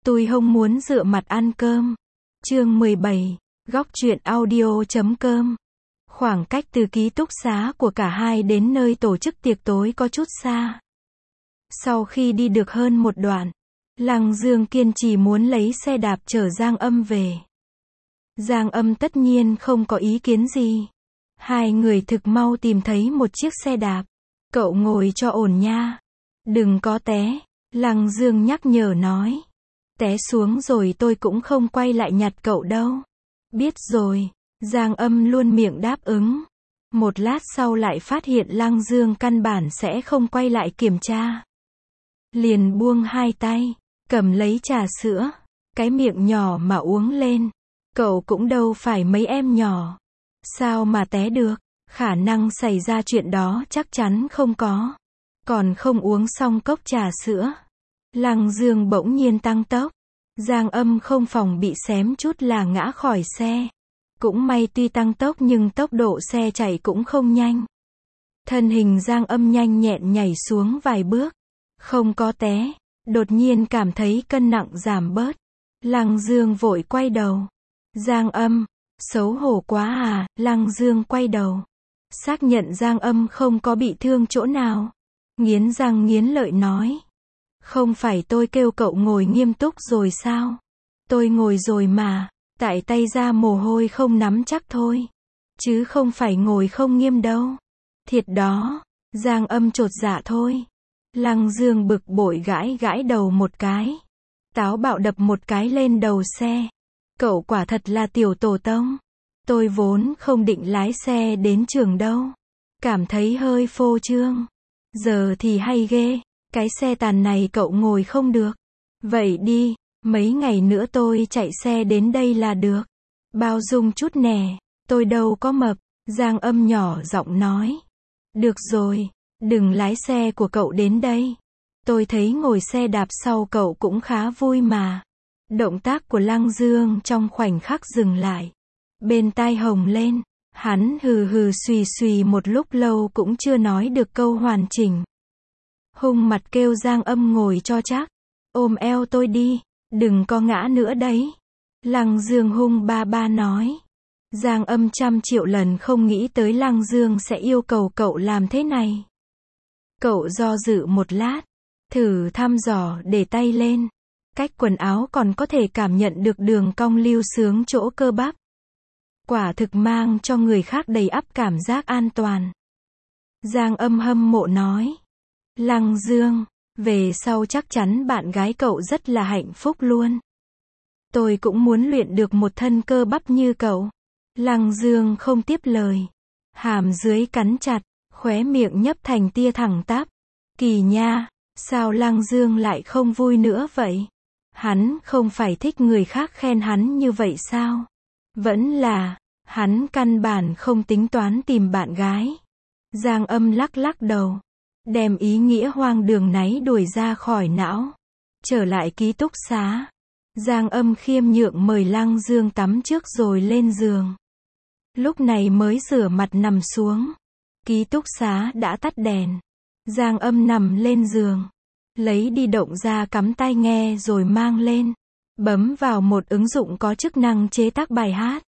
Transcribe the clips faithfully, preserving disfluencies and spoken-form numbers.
Tôi không muốn dựa mặt ăn cơm. Chương mười bảy, góc truyện audio chấm com. Khoảng cách từ ký túc xá của cả hai đến nơi tổ chức tiệc tối có chút xa. Sau khi đi được hơn một đoạn, Lăng Dương kiên trì muốn lấy xe đạp chở Giang Âm về. Giang Âm tất nhiên không có ý kiến gì. Hai người thực mau tìm thấy một chiếc xe đạp. Cậu ngồi cho ổn nha. Đừng có té. Lăng Dương nhắc nhở nói. Té xuống rồi tôi cũng không quay lại nhặt cậu đâu. Biết rồi. Giang Âm luôn miệng đáp ứng. Một lát sau lại phát hiện Lăng Dương căn bản sẽ không quay lại kiểm tra. Liền buông hai tay, cầm lấy trà sữa, cái miệng nhỏ mà uống lên. Cậu cũng đâu phải mấy em nhỏ. Sao mà té được? Khả năng xảy ra chuyện đó chắc chắn không có. Còn không uống xong cốc trà sữa. Lăng Dương bỗng nhiên tăng tốc. Giang Âm không phòng bị xém chút là ngã khỏi xe. Cũng may tuy tăng tốc nhưng tốc độ xe chạy cũng không nhanh. Thân hình Giang Âm nhanh nhẹn nhảy xuống vài bước. Không có té. Đột nhiên cảm thấy cân nặng giảm bớt. Lăng Dương vội quay đầu. Giang Âm, xấu hổ quá à? Lăng Dương quay đầu. Xác nhận Giang Âm không có bị thương chỗ nào. Nghiến răng nghiến lợi nói. Không phải tôi kêu cậu ngồi nghiêm túc rồi sao? Tôi ngồi rồi mà. Tại tay ra mồ hôi không nắm chắc thôi. Chứ không phải ngồi không nghiêm đâu. Thiệt đó. Giang Âm chột dạ thôi. Lăng Dương bực bội gãi gãi đầu một cái. Táo bạo đập một cái lên đầu xe. Cậu quả thật là tiểu tổ tông. Tôi vốn không định lái xe đến trường đâu. Cảm thấy hơi phô trương. Giờ thì hay ghê. Cái xe tàn này cậu ngồi không được. Vậy đi, mấy ngày nữa tôi chạy xe đến đây là được. Bao dung chút nè. Tôi đâu có mập. Giang Âm nhỏ giọng nói. Được rồi, đừng lái xe của cậu đến đây. Tôi thấy ngồi xe đạp sau cậu cũng khá vui mà. Động tác của Lăng Dương trong khoảnh khắc dừng lại. Bên tai hồng lên. Hắn hừ hừ xùy xùy một lúc lâu cũng chưa nói được câu hoàn chỉnh. Hung mặt kêu Giang Âm ngồi cho chắc. Ôm eo tôi đi. Đừng có ngã nữa đấy. Lăng Dương hung ba ba nói. Giang Âm trăm triệu lần không nghĩ tới Lăng Dương sẽ yêu cầu cậu làm thế này. Cậu do dự một lát. Thử thăm dò để tay lên. Cách quần áo còn có thể cảm nhận được đường cong lưu xướng chỗ cơ bắp. Quả thực mang cho người khác đầy ắp cảm giác an toàn. Giang Âm hâm mộ nói. Lăng Dương, về sau chắc chắn bạn gái cậu rất là hạnh phúc luôn. Tôi cũng muốn luyện được một thân cơ bắp như cậu. Lăng Dương không tiếp lời. Hàm dưới cắn chặt, khóe miệng nhấp thành tia thẳng tắp. Kỳ nha, sao Lăng Dương lại không vui nữa vậy? Hắn không phải thích người khác khen hắn như vậy sao? Vẫn là, hắn căn bản không tính toán tìm bạn gái. Giang Âm lắc lắc đầu. Đem ý nghĩa hoang đường náy đuổi ra khỏi não. Trở lại ký túc xá. Giang Âm khiêm nhượng mời Lăng Dương tắm trước rồi lên giường. Lúc này mới rửa mặt nằm xuống. Ký túc xá đã tắt đèn. Giang Âm nằm lên giường. Lấy đi động ra cắm tai nghe rồi mang lên. Bấm vào một ứng dụng có chức năng chế tác bài hát.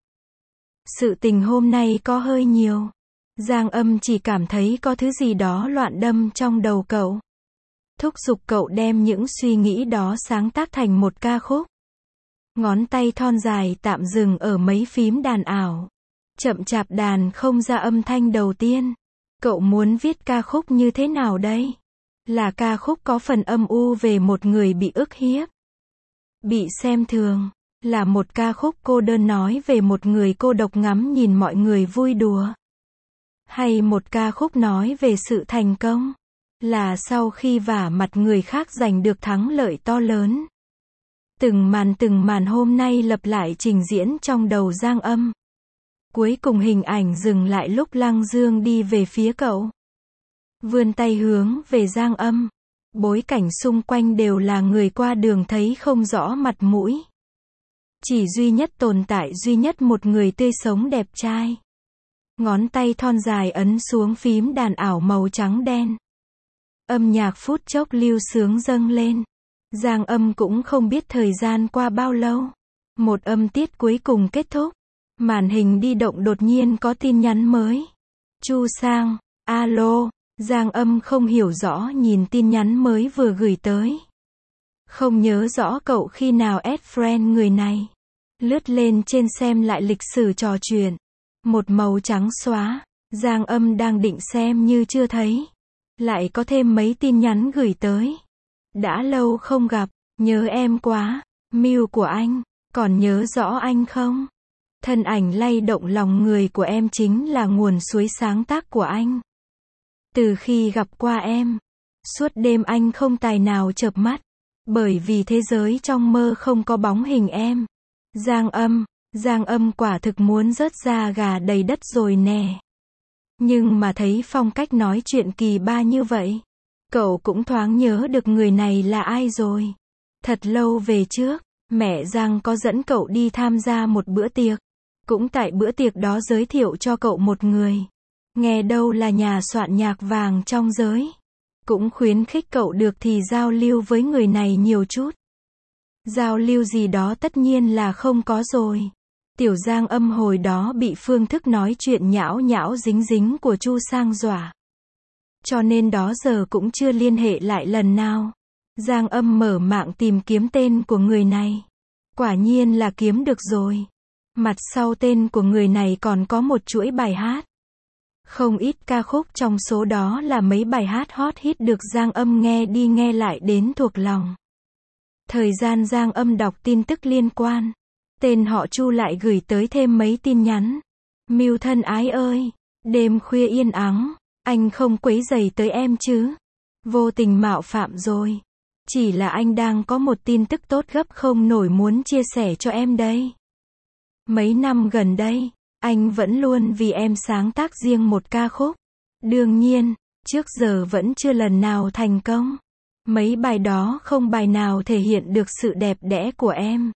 Sự tình hôm nay có hơi nhiều. Giang Âm chỉ cảm thấy có thứ gì đó loạn đâm trong đầu cậu. Thúc giục cậu đem những suy nghĩ đó sáng tác thành một ca khúc. Ngón tay thon dài tạm dừng ở mấy phím đàn ảo. Chậm chạp đàn không ra âm thanh đầu tiên. Cậu muốn viết ca khúc như thế nào đây? Là ca khúc có phần âm u về một người bị ức hiếp. Bị xem thường. Là một ca khúc cô đơn nói về một người cô độc ngắm nhìn mọi người vui đùa. Hay một ca khúc nói về sự thành công. Là sau khi vả mặt người khác giành được thắng lợi to lớn. Từng màn từng màn hôm nay lặp lại trình diễn trong đầu Giang Âm. Cuối cùng hình ảnh dừng lại lúc Lăng Dương đi về phía cậu. Vươn tay hướng về Giang Âm. Bối cảnh xung quanh đều là người qua đường thấy không rõ mặt mũi. Chỉ duy nhất tồn tại duy nhất một người tươi sống đẹp trai. Ngón tay thon dài ấn xuống phím đàn ảo màu trắng đen. Âm nhạc phút chốc lưu sướng dâng lên. Giang Âm cũng không biết thời gian qua bao lâu. Một âm tiết cuối cùng kết thúc. Màn hình di động đột nhiên có tin nhắn mới. Chu Sang, alo, Giang Âm không hiểu rõ nhìn tin nhắn mới vừa gửi tới. Không nhớ rõ cậu khi nào add friend người này. Lướt lên trên xem lại lịch sử trò chuyện. Một màu trắng xóa. Giang Âm đang định xem như chưa thấy. Lại có thêm mấy tin nhắn gửi tới. Đã lâu không gặp, nhớ em quá. Mail của anh, còn nhớ rõ anh không? Thân ảnh lay động lòng người của em chính là nguồn suối sáng tác của anh. Từ khi gặp qua em, suốt đêm anh không tài nào chợp mắt. Bởi vì thế giới trong mơ không có bóng hình em. Giang Âm, Giang Âm quả thực muốn rớt da gà đầy đất rồi nè. Nhưng mà thấy phong cách nói chuyện kỳ ba như vậy, cậu cũng thoáng nhớ được người này là ai rồi. Thật lâu về trước, mẹ Giang có dẫn cậu đi tham gia một bữa tiệc. Cũng tại bữa tiệc đó giới thiệu cho cậu một người. Nghe đâu là nhà soạn nhạc vàng trong giới. Cũng khuyến khích cậu được thì giao lưu với người này nhiều chút. Giao lưu gì đó tất nhiên là không có rồi. Tiểu Giang Âm hồi đó bị phương thức nói chuyện nhão nhão dính dính của Chu Sang dọa. Cho nên đó giờ cũng chưa liên hệ lại lần nào. Giang Âm mở mạng tìm kiếm tên của người này. Quả nhiên là kiếm được rồi. Mặt sau tên của người này còn có một chuỗi bài hát. Không ít ca khúc trong số đó là mấy bài hát hot hit được Giang Âm nghe đi nghe lại đến thuộc lòng. Thời gian Giang Âm đọc tin tức liên quan, tên họ Chu lại gửi tới thêm mấy tin nhắn. Miu thân ái ơi, đêm khuya yên ắng, anh không quấy rầy tới em chứ? Vô tình mạo phạm rồi. Chỉ là anh đang có một tin tức tốt gấp không nổi muốn chia sẻ cho em đây. Mấy năm gần đây, anh vẫn luôn vì em sáng tác riêng một ca khúc. Đương nhiên, trước giờ vẫn chưa lần nào thành công. Mấy bài đó không bài nào thể hiện được sự đẹp đẽ của em.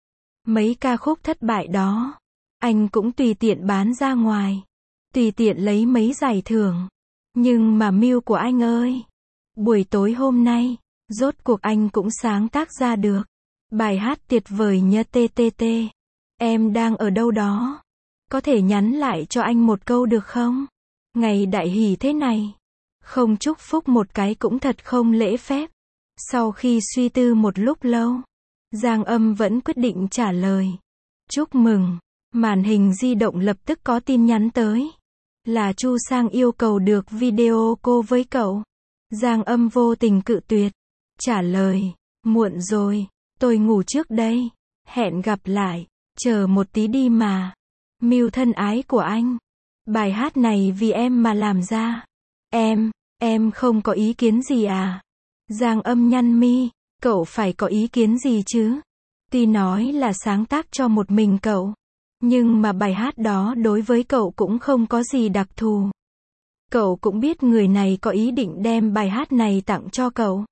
Mấy ca khúc thất bại đó, anh cũng tùy tiện bán ra ngoài. Tùy tiện lấy mấy giải thưởng. Nhưng mà Miu của anh ơi, buổi tối hôm nay, rốt cuộc anh cũng sáng tác ra được. Bài hát tuyệt vời nhớ tê tê tê. Em đang ở đâu đó? Có thể nhắn lại cho anh một câu được không? Ngày đại hỷ thế này, không chúc phúc một cái cũng thật không lễ phép. Sau khi suy tư một lúc lâu, Giang Âm vẫn quyết định trả lời. Chúc mừng. Màn hình di động lập tức có tin nhắn tới. Là Chu Sang yêu cầu được video call với cậu. Giang Âm vô tình cự tuyệt. Trả lời, muộn rồi, tôi ngủ trước đây. Hẹn gặp lại, chờ một tí đi mà. Miu thân ái của anh, bài hát này vì em mà làm ra. Em, em không có ý kiến gì à? Giang Âm nhăn mi, cậu phải có ý kiến gì chứ? Tuy nói là sáng tác cho một mình cậu, nhưng mà bài hát đó đối với cậu cũng không có gì đặc thù. Cậu cũng biết người này có ý định đem bài hát này tặng cho cậu.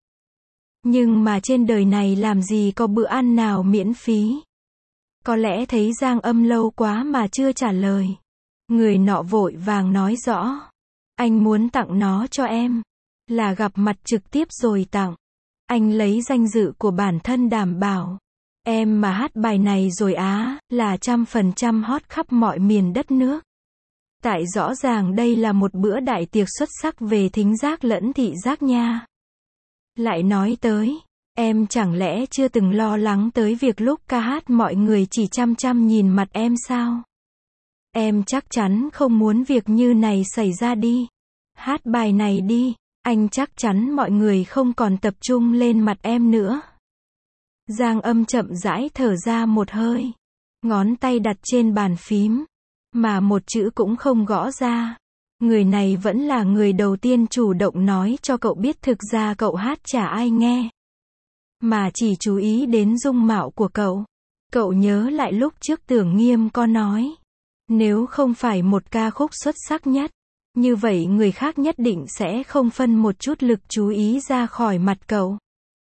Nhưng mà trên đời này làm gì có bữa ăn nào miễn phí. Có lẽ thấy Giang Âm lâu quá mà chưa trả lời. Người nọ vội vàng nói rõ. Anh muốn tặng nó cho em. Là gặp mặt trực tiếp rồi tặng. Anh lấy danh dự của bản thân đảm bảo. Em mà hát bài này rồi á, là trăm phần trăm hot khắp mọi miền đất nước. Tại rõ ràng đây là một bữa đại tiệc xuất sắc về thính giác lẫn thị giác nha. Lại nói tới, em chẳng lẽ chưa từng lo lắng tới việc lúc ca hát mọi người chỉ chăm chăm nhìn mặt em sao? Em chắc chắn không muốn việc như này xảy ra đi. Hát bài này đi, anh chắc chắn mọi người không còn tập trung lên mặt em nữa. Giang Âm chậm rãi thở ra một hơi. Ngón tay đặt trên bàn phím. Mà một chữ cũng không gõ ra. Người này vẫn là người đầu tiên chủ động nói cho cậu biết thực ra cậu hát chả ai nghe. Mà chỉ chú ý đến dung mạo của cậu. Cậu nhớ lại lúc trước Tưởng Nghiêm có nói. Nếu không phải một ca khúc xuất sắc nhất, như vậy người khác nhất định sẽ không phân một chút lực chú ý ra khỏi mặt cậu.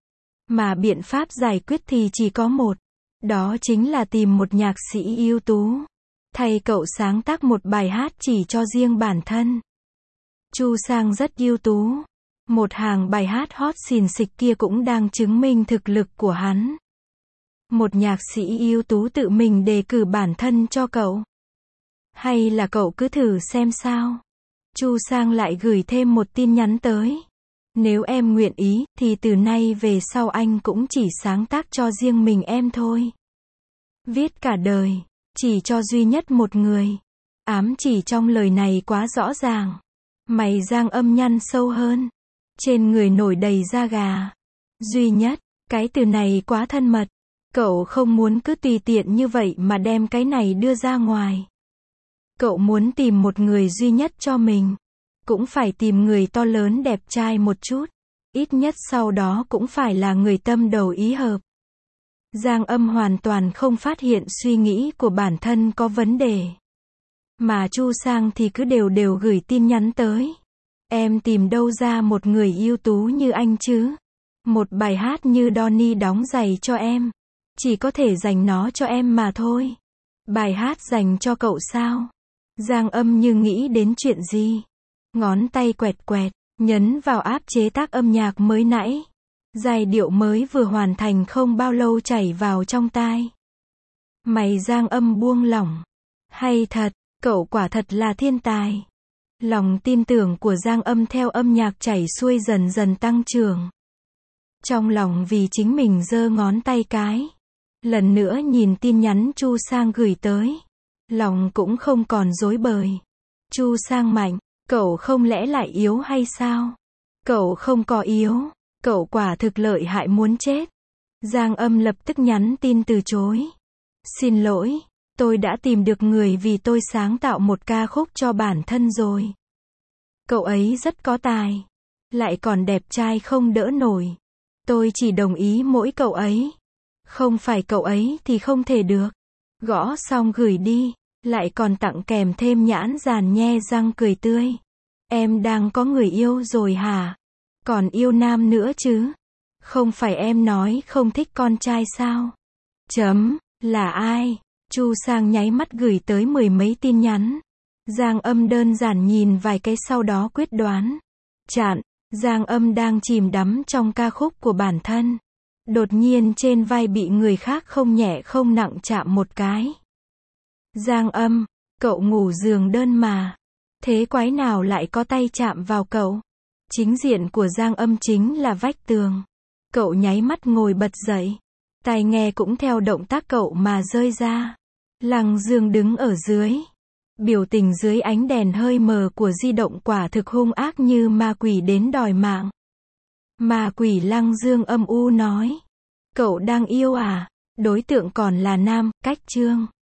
Mà biện pháp giải quyết thì chỉ có một. Đó chính là tìm một nhạc sĩ ưu tú. Thay cậu sáng tác một bài hát chỉ cho riêng bản thân. Chu Sang rất ưu tú. Một hàng bài hát hot xìn xịch kia cũng đang chứng minh thực lực của hắn. Một nhạc sĩ ưu tú tự mình đề cử bản thân cho cậu. Hay là cậu cứ thử xem sao? Chu Sang lại gửi thêm một tin nhắn tới. Nếu em nguyện ý, thì từ nay về sau anh cũng chỉ sáng tác cho riêng mình em thôi. Viết cả đời, chỉ cho duy nhất một người. Ám chỉ trong lời này quá rõ ràng. Mày Giang Âm nhăn sâu hơn. Trên người nổi đầy da gà. Duy nhất, cái từ này quá thân mật. Cậu không muốn cứ tùy tiện như vậy mà đem cái này đưa ra ngoài. Cậu muốn tìm một người duy nhất cho mình. Cũng phải tìm người to lớn đẹp trai một chút. Ít nhất sau đó cũng phải là người tâm đầu ý hợp. Giang Âm hoàn toàn không phát hiện suy nghĩ của bản thân có vấn đề. Mà Chu Sang thì cứ đều đều gửi tin nhắn tới. Em tìm đâu ra một người ưu tú như anh chứ? Một bài hát như Donny đóng giày cho em. Chỉ có thể dành nó cho em mà thôi. Bài hát dành cho cậu sao? Giang Âm như nghĩ đến chuyện gì? Ngón tay quẹt quẹt, nhấn vào app chế tác âm nhạc mới nãy. Giai điệu mới vừa hoàn thành không bao lâu chảy vào trong tai. Mày Giang Âm buông lỏng. Hay thật, cậu quả thật là thiên tài. Lòng tin tưởng của Giang Âm theo âm nhạc chảy xuôi dần dần tăng trưởng. Trong lòng vì chính mình giơ ngón tay cái. Lần nữa nhìn tin nhắn Chu Sang gửi tới. Lòng cũng không còn rối bời. Chu Sang mạnh, cậu không lẽ lại yếu hay sao? Cậu không có yếu. Cậu quả thực lợi hại muốn chết. Giang Âm lập tức nhắn tin từ chối. Xin lỗi, tôi đã tìm được người vì tôi sáng tạo một ca khúc cho bản thân rồi. Cậu ấy rất có tài. Lại còn đẹp trai không đỡ nổi. Tôi chỉ đồng ý mỗi cậu ấy. Không phải cậu ấy thì không thể được. Gõ xong gửi đi. Lại còn tặng kèm thêm nhãn dàn nhe răng cười tươi. Em đang có người yêu rồi hả? Còn yêu nam nữa chứ? Không phải em nói không thích con trai sao? Chấm, là ai? Chu Sang nháy mắt gửi tới mười mấy tin nhắn. Giang Âm đơn giản nhìn vài cái sau đó quyết đoán. Chặn, Giang Âm đang chìm đắm trong ca khúc của bản thân. Đột nhiên trên vai bị người khác không nhẹ không nặng chạm một cái. Giang Âm, cậu ngủ giường đơn mà. Thế quái nào lại có tay chạm vào cậu? Chính diện của Giang Âm chính là vách tường. Cậu nháy mắt ngồi bật dậy. Tai nghe cũng theo động tác cậu mà rơi ra. Lăng Dương đứng ở dưới. Biểu tình dưới ánh đèn hơi mờ của di động quả thực hung ác như ma quỷ đến đòi mạng. Ma quỷ Lăng Dương âm u nói. Cậu đang yêu à? Đối tượng còn là nam, cách chương.